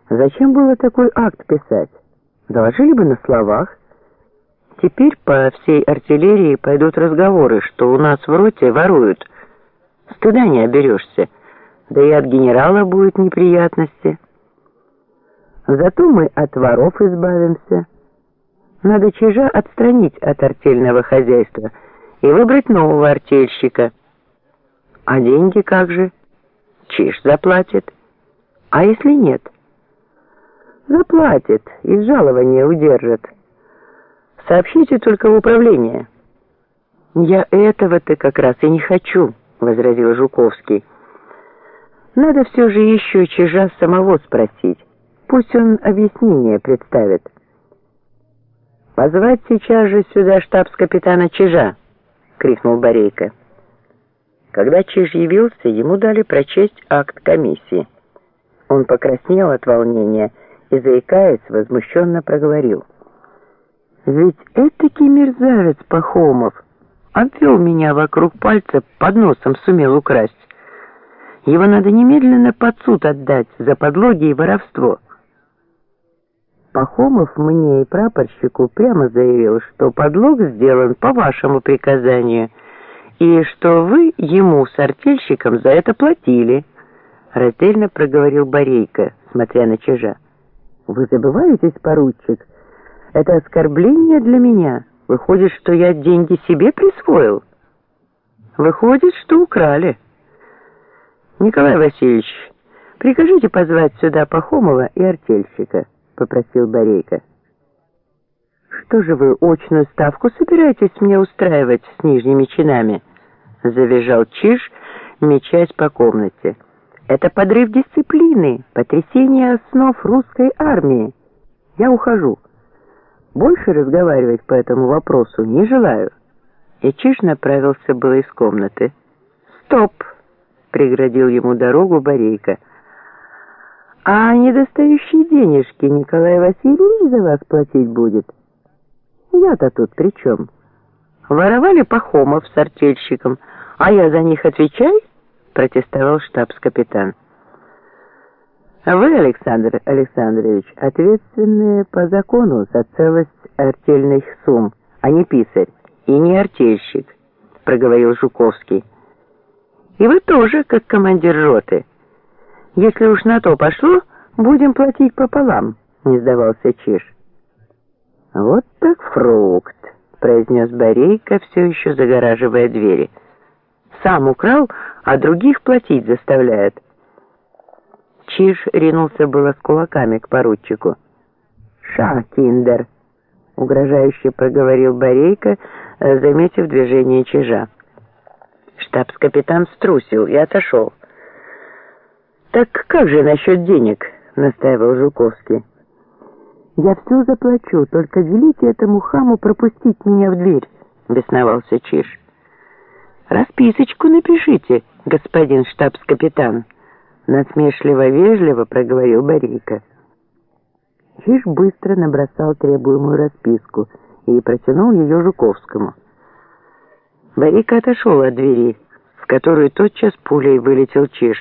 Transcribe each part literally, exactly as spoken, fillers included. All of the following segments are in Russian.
Зачем было такой акт писать? Доложили бы на словах. Теперь по всей артиллерии пойдут разговоры, что у нас в роте воруют. Стыда не оберешься, да и от генерала будут неприятности. Зато мы от воров избавимся. Надо Чижа отстранить от артельного хозяйства и выбрать нового артельщика. А деньги как же? Чиж заплатит. А если нет? Заплатит, из жалования удержит. Сообщите только в управление. Я этого-то как раз и не хочу, возразил Жуковский. Надо все же еще Чижа самого спросить. Пусть он объяснение представит. «Позвать сейчас же сюда штабс-капитана Чижа!» — крикнул Борейко. Когда Чиж явился, ему дали прочесть акт комиссии. Он покраснел от волнения и, заикаясь, возмущенно проговорил. «Ведь этакий мерзавец Пахомов обвел меня вокруг пальца, под носом сумел украсть. Его надо немедленно под суд отдать за подлоги и воровство». Пахомов мне и прапорщику прямо заявил, что подлог сделан по вашему приказанию, и что вы ему с артельщиком за это платили, — раздельно проговорил Борейко, смотря на Чижа. Вы забываетесь, поручик? Это оскорбление для меня. Выходит, что я деньги себе присвоил? Выходит, что украли. Николай Васильевич, прикажите позвать сюда Пахомова и артельщика, — попросил Борейко. «Что же вы очную ставку собираетесь мне устраивать с нижними чинами?» — завизжал Чиж, мечась по комнате. «Это подрыв дисциплины, потрясение основ русской армии. Я ухожу. Больше разговаривать по этому вопросу не желаю». И Чиж направился было из комнаты. «Стоп!» — преградил ему дорогу Борейко. «А недостающие денежки Николай Васильевич за вас платить будет? Я-то тут при чем? Воровали Пахомов с артельщиком, а я за них отвечаю?» — протестовал штабс-капитан. «Вы, Александр Александрович, ответственные по закону за целость артельных сумм, а не писарь и не артельщик», — проговорил Жуковский. «И вы тоже, как командир роты. Если уж на то пошло, будем платить пополам», — не сдавался Чиж. «Вот так фрукт», — произнес Борейко, все еще загораживая двери. «Сам украл, а других платить заставляет». Чиж ринулся было с кулаками к поручику. «Ша, киндер», — угрожающе проговорил Борейко, заметив движение Чижа. Штабс-капитан струсил и отошел. «Так как же насчет денег?» — настаивал Жуковский. «Я все заплачу, только велите этому хаму пропустить меня в дверь», — бесновался Чиж. «Расписочку напишите, господин штабс-капитан», — насмешливо-вежливо проговорил Борейко. Чиж быстро набросал требуемую расписку и протянул ее Жуковскому. Борейко отошел от двери, в которую тотчас пулей вылетел Чиж.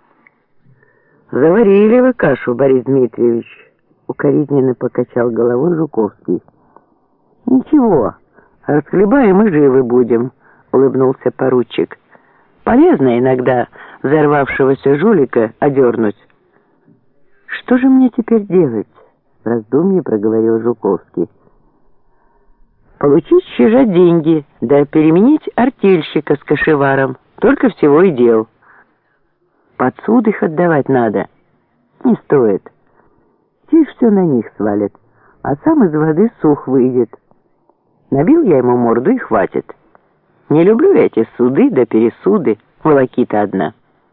«Заварили вы кашу, Борис Дмитриевич», — укоризненно покачал головой Жуковский. «Ничего, расхлебаем и живы будем», — улыбнулся поручик. «Полезно иногда взорвавшегося жулика одернуть». «Что же мне теперь делать?» — в раздумье проговорил Жуковский. «Получить с Чижа деньги, да переменить артельщика с кошеваром. Только всего и дел. Под суд их отдавать надо. Не стоит. Чиж все на них свалит, а сам из воды сух выйдет. Набил я ему морду и хватит. Не люблю я эти суды да пересуды, волокита одна».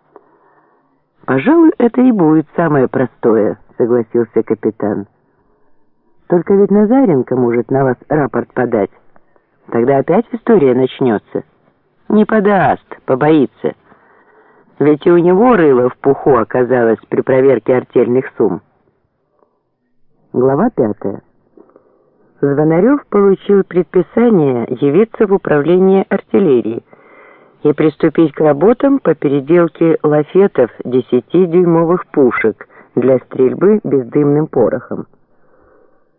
«Пожалуй, это и будет самое простое», — согласился капитан. «Только ведь Назаренко может на вас рапорт подать. Тогда опять история начнется». «Не подаст, побоится. Ведь и у него рыло в пуху оказалось при проверке артельных сумм». Глава пятая. Звонарев получил предписание явиться в управление артиллерии и приступить к работам по переделке лафетов десятидюймовых пушек для стрельбы бездымным порохом.